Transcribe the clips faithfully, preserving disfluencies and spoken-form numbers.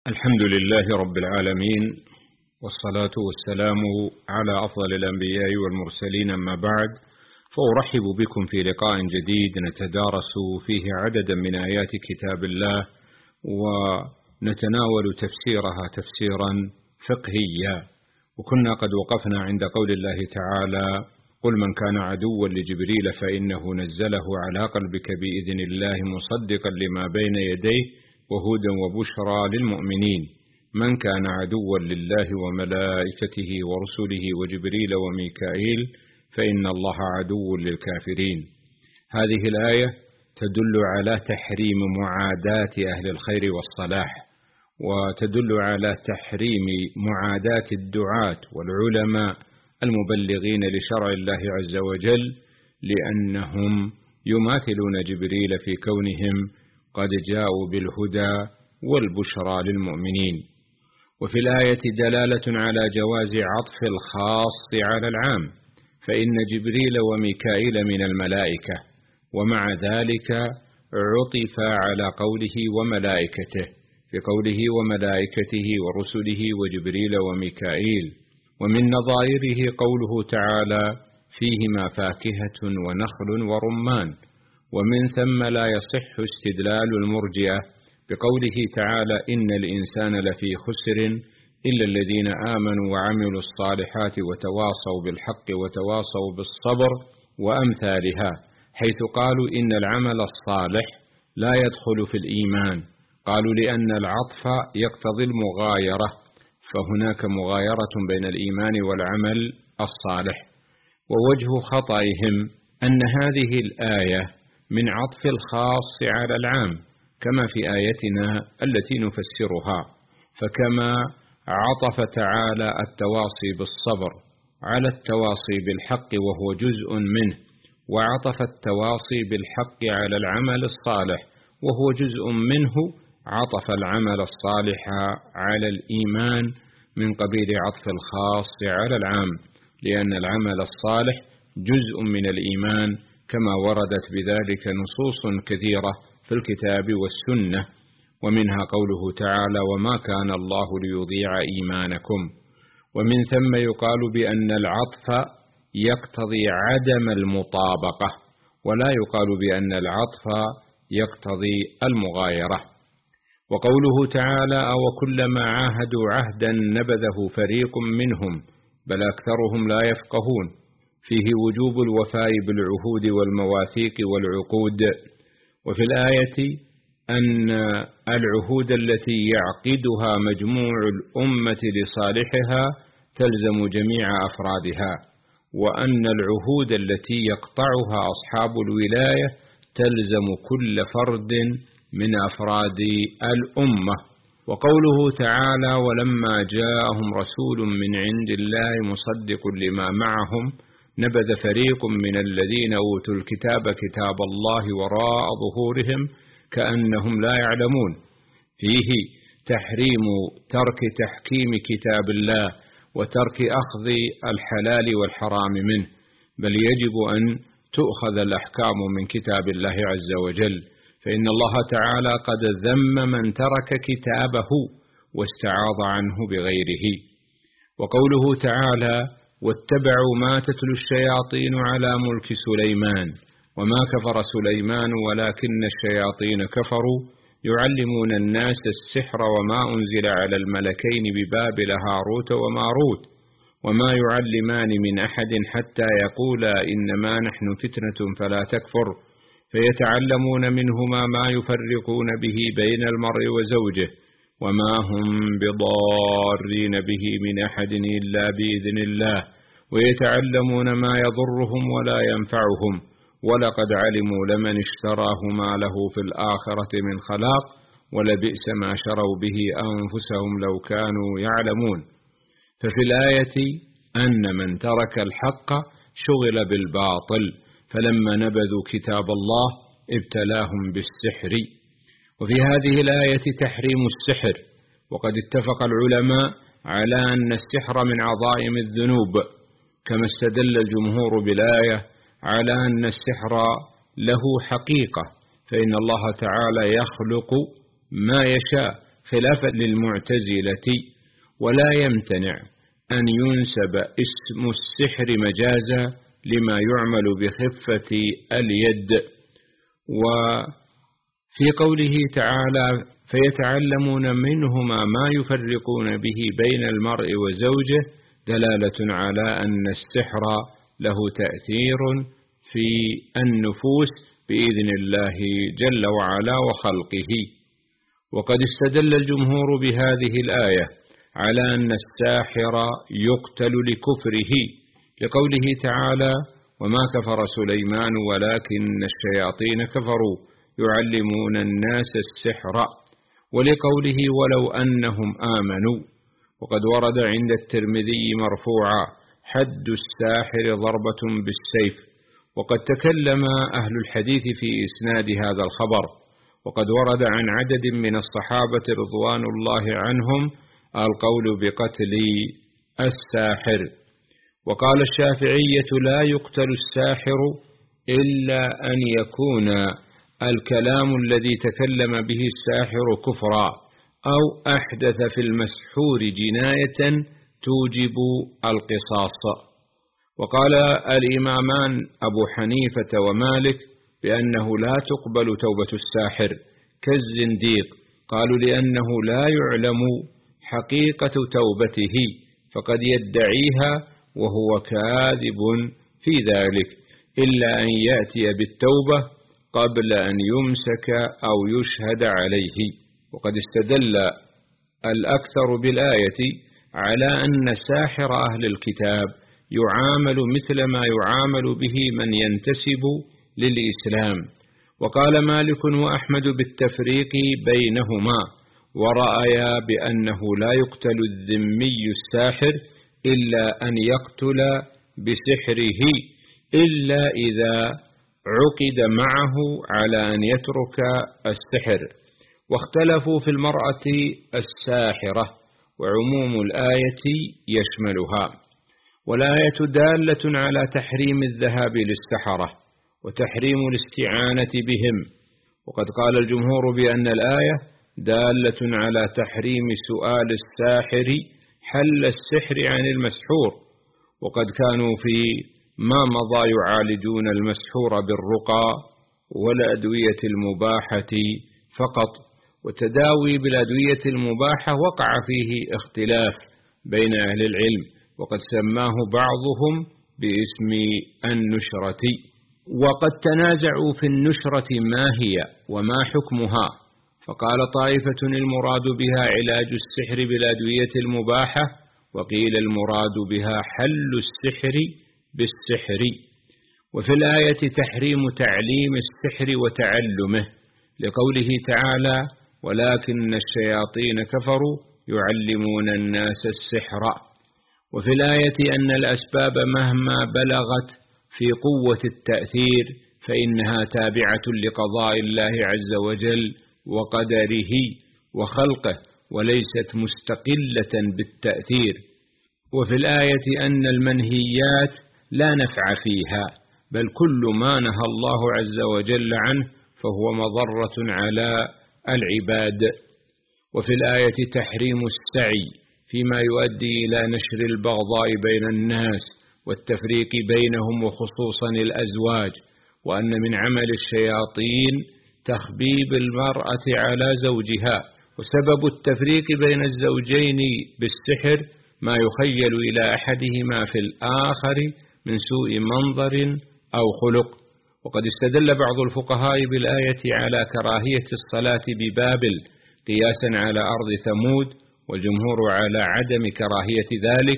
الحمد لله رب العالمين، والصلاة والسلام على أفضل الأنبياء والمرسلين، أما بعد، فأرحب بكم في لقاء جديد نتدارس فيه عددا من آيات كتاب الله ونتناول تفسيرها تفسيرا فقهيا. وكنا قد وقفنا عند قول الله تعالى: قل من كان عدوا لجبريل فإنه نزله على قلبك بإذن الله مصدقا لما بين يديه وهدى وبشرى للمؤمنين. من كان عدوا لله وملائكته ورسله وجبريل وميكائيل فإن الله عدو للكافرين. هذه الآية تدل على تحريم معاداة أهل الخير والصلاح، وتدل على تحريم معاداة الدعاة والعلماء المبلغين لشرع الله عز وجل، لأنهم يماثلون جبريل في كونهم قد جاءوا بالهدى والبشرى للمؤمنين. وفي الآية دلالة على جواز عطف الخاص على العام، فإن جبريل وميكائيل من الملائكة، ومع ذلك عطف على قوله وملائكته في قوله وملائكته ورسله وجبريل وميكائيل. ومن نظائره قوله تعالى: فيهما فاكهة ونخل ورمان. ومن ثم لا يصح استدلال المرجئة بقوله تعالى: إن الإنسان لفي خسر إلا الذين آمنوا وعملوا الصالحات وتواصوا بالحق وتواصوا بالصبر وأمثالها، حيث قالوا إن العمل الصالح لا يدخل في الإيمان. قالوا لأن العطف يقتضي المغايرة، فهناك مغايرة بين الإيمان والعمل الصالح. ووجه خطئهم أن هذه الآية من عطف الخاص على العام، كما في آيتنا التي نفسرها. فكما عطف تعالى التواصي بالصبر على التواصي بالحق وهو جزء منه، وعطف التواصي بالحق على العمل الصالح وهو جزء منه، عطف العمل الصالح على الإيمان من قبيل عطف الخاص على العام، لأن العمل الصالح جزء من الإيمان، كما وردت بذلك نصوص كثيرة في الكتاب والسنة. ومنها قوله تعالى: وما كان الله ليضيع إيمانكم. ومن ثم يقال بأن العطف يقتضي عدم المطابقة، ولا يقال بأن العطف يقتضي المغايرة. وقوله تعالى: أو كلما عاهدوا عهدا نبذه فريق منهم بل أكثرهم لا يفقهون، فيه وجوب الوفاء بالعهود والمواثيق والعقود. وفي الآية أن العهود التي يعقدها مجموع الأمة لصالحها تلزم جميع أفرادها، وأن العهود التي يقطعها أصحاب الولاية تلزم كل فرد من أفراد الأمة. وقوله تعالى: ولما جاءهم رسول من عند الله مصدق لما معهم نبذ فريق من الذين أوتوا الكتاب كتاب الله وراء ظهورهم كأنهم لا يعلمون، فيه تحريم ترك تحكيم كتاب الله وترك أخذ الحلال والحرام منه، بل يجب أن تؤخذ الأحكام من كتاب الله عز وجل، فإن الله تعالى قد ذم من ترك كتابه واستعاض عنه بغيره. وقوله تعالى: واتبعوا ما تتلو الشياطين على ملك سليمان وما كفر سليمان ولكن الشياطين كفروا يعلمون الناس السحر وما أنزل على الملكين ببابل هاروت وماروت وما يعلمان من أحد حتى يقولا إنما نحن فتنة فلا تكفر، فيتعلمون منهما ما يفرقون به بين المرء وزوجه وما هم بضارين به من أحد إلا بإذن الله، ويتعلمون ما يضرهم ولا ينفعهم، ولقد علموا لمن اشتراه ما له في الآخرة من خلاق ولبئس ما شروا به أنفسهم لو كانوا يعلمون. ففي الآية أن من ترك الحق شغل بالباطل، فلما نبذوا كتاب الله ابتلاهم بالسحر. وفي هذه الآية تحريم السحر، وقد اتفق العلماء على أن السحر من عظائم الذنوب، كما استدل الجمهور بالآية على أن السحر له حقيقة، فإن الله تعالى يخلق ما يشاء خلافا للمعتزلة، ولا يمتنع أن ينسب اسم السحر مجازا لما يعمل بخفة اليد. وفي قوله تعالى فيتعلمون منهما ما يفرقون به بين المرء وزوجه دلالة على أن السحر له تأثير في النفوس بإذن الله جل وعلا وخلقه. وقد استدل الجمهور بهذه الآية على أن الساحر يقتل لكفره، لقوله تعالى وما كفر سليمان ولكن الشياطين كفروا يعلمون الناس السحر، ولقوله ولو أنهم آمنوا. وقد ورد عند الترمذي مرفوعا حد الساحر ضربة بالسيف. وقد تكلم أهل الحديث في إسناد هذا الخبر، وقد ورد عن عدد من الصحابة رضوان الله عنهم القول بقتل الساحر. وقال الشافعية لا يقتل الساحر إلا أن يكون الكلام الذي تكلم به الساحر كفرا، أو أحدث في المسحور جناية توجب القصاص. وقال الإمامان أبو حنيفة ومالك بأنه لا تقبل توبة الساحر كالزنديق، قالوا لأنه لا يعلم حقيقة توبته فقد يدعيها وهو كاذب في ذلك، إلا أن يأتي بالتوبة قبل أن يمسك أو يشهد عليه. وقد استدل الأكثر بالآية على أن ساحر أهل الكتاب يعامل مثل ما يعامل به من ينتسب للإسلام. وقال مالك وأحمد بالتفريق بينهما، ورأيا بأنه لا يقتل الذمي الساحر إلا أن يقتل بسحره، إلا إذا عقد معه على أن يترك السحر. واختلفوا في المرأة الساحرة، وعموم الآية يشملها. والآية دالة على تحريم الذهاب للسحرة وتحريم الاستعانة بهم. وقد قال الجمهور بأن الآية دالة على تحريم سؤال الساحر حل السحر عن المسحور. وقد كانوا في ما مضى يعالجون المسحور بالرقى والأدوية المباحة فقط، وتداوي بالأدوية المباحة وقع فيه اختلاف بين أهل العلم، وقد سماه بعضهم باسم النشرة. وقد تنازعوا في النشرة ما هي وما حكمها، فقال طائفة المراد بها علاج السحر بالأدوية المباحة، وقيل المراد بها حل السحر بالسحر. وفي الآية تحريم تعليم السحر وتعلمه، لقوله تعالى ولكن الشياطين كفروا يعلمون الناس السحر. وفي الآية أن الأسباب مهما بلغت في قوة التأثير فإنها تابعة لقضاء الله عز وجل وقدره وخلقه، وليست مستقلة بالتأثير. وفي الآية أن المنهيات لا نفع فيها، بل كل ما نهى الله عز وجل عنه فهو مضرة على العباد. وفي الآية تحريم السعي فيما يؤدي إلى نشر البغضاء بين الناس والتفريق بينهم وخصوصا الأزواج، وأن من عمل الشياطين تخبيب المرأة على زوجها، وسبب التفريق بين الزوجين بالسحر ما يخيل إلى أحدهما في الآخر من سوء منظر أو خلق. وقد استدل بعض الفقهاء بالآية على كراهية الصلاة ببابل قياسا على أرض ثمود، والجمهور على عدم كراهية ذلك.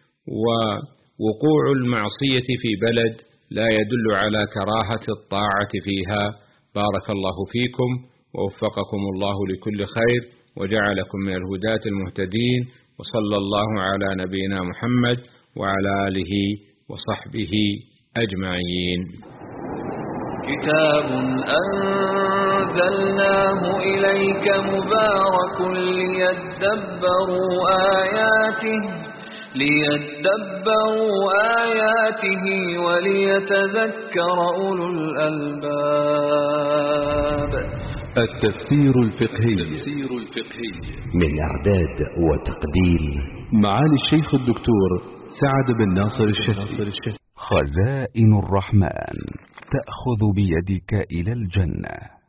ووقوع المعصية في بلد لا يدل على كراهة الطاعة فيها. بارك الله فيكم ووفقكم الله لكل خير وجعلكم من الهداة المهتدين، وصلى الله على نبينا محمد وعلى آله وصحبه أجمعين. كتاب أنزلناه إليك مبارك ليدبروا آياته ليدبروا آياته وليتذكر أولو الألباب. التفسير الفقهي من إعداد وتقديم معالي الشيخ الدكتور سعد بن ناصر الشهري. خزائن الرحمن تأخذ بيدك إلى الجنة.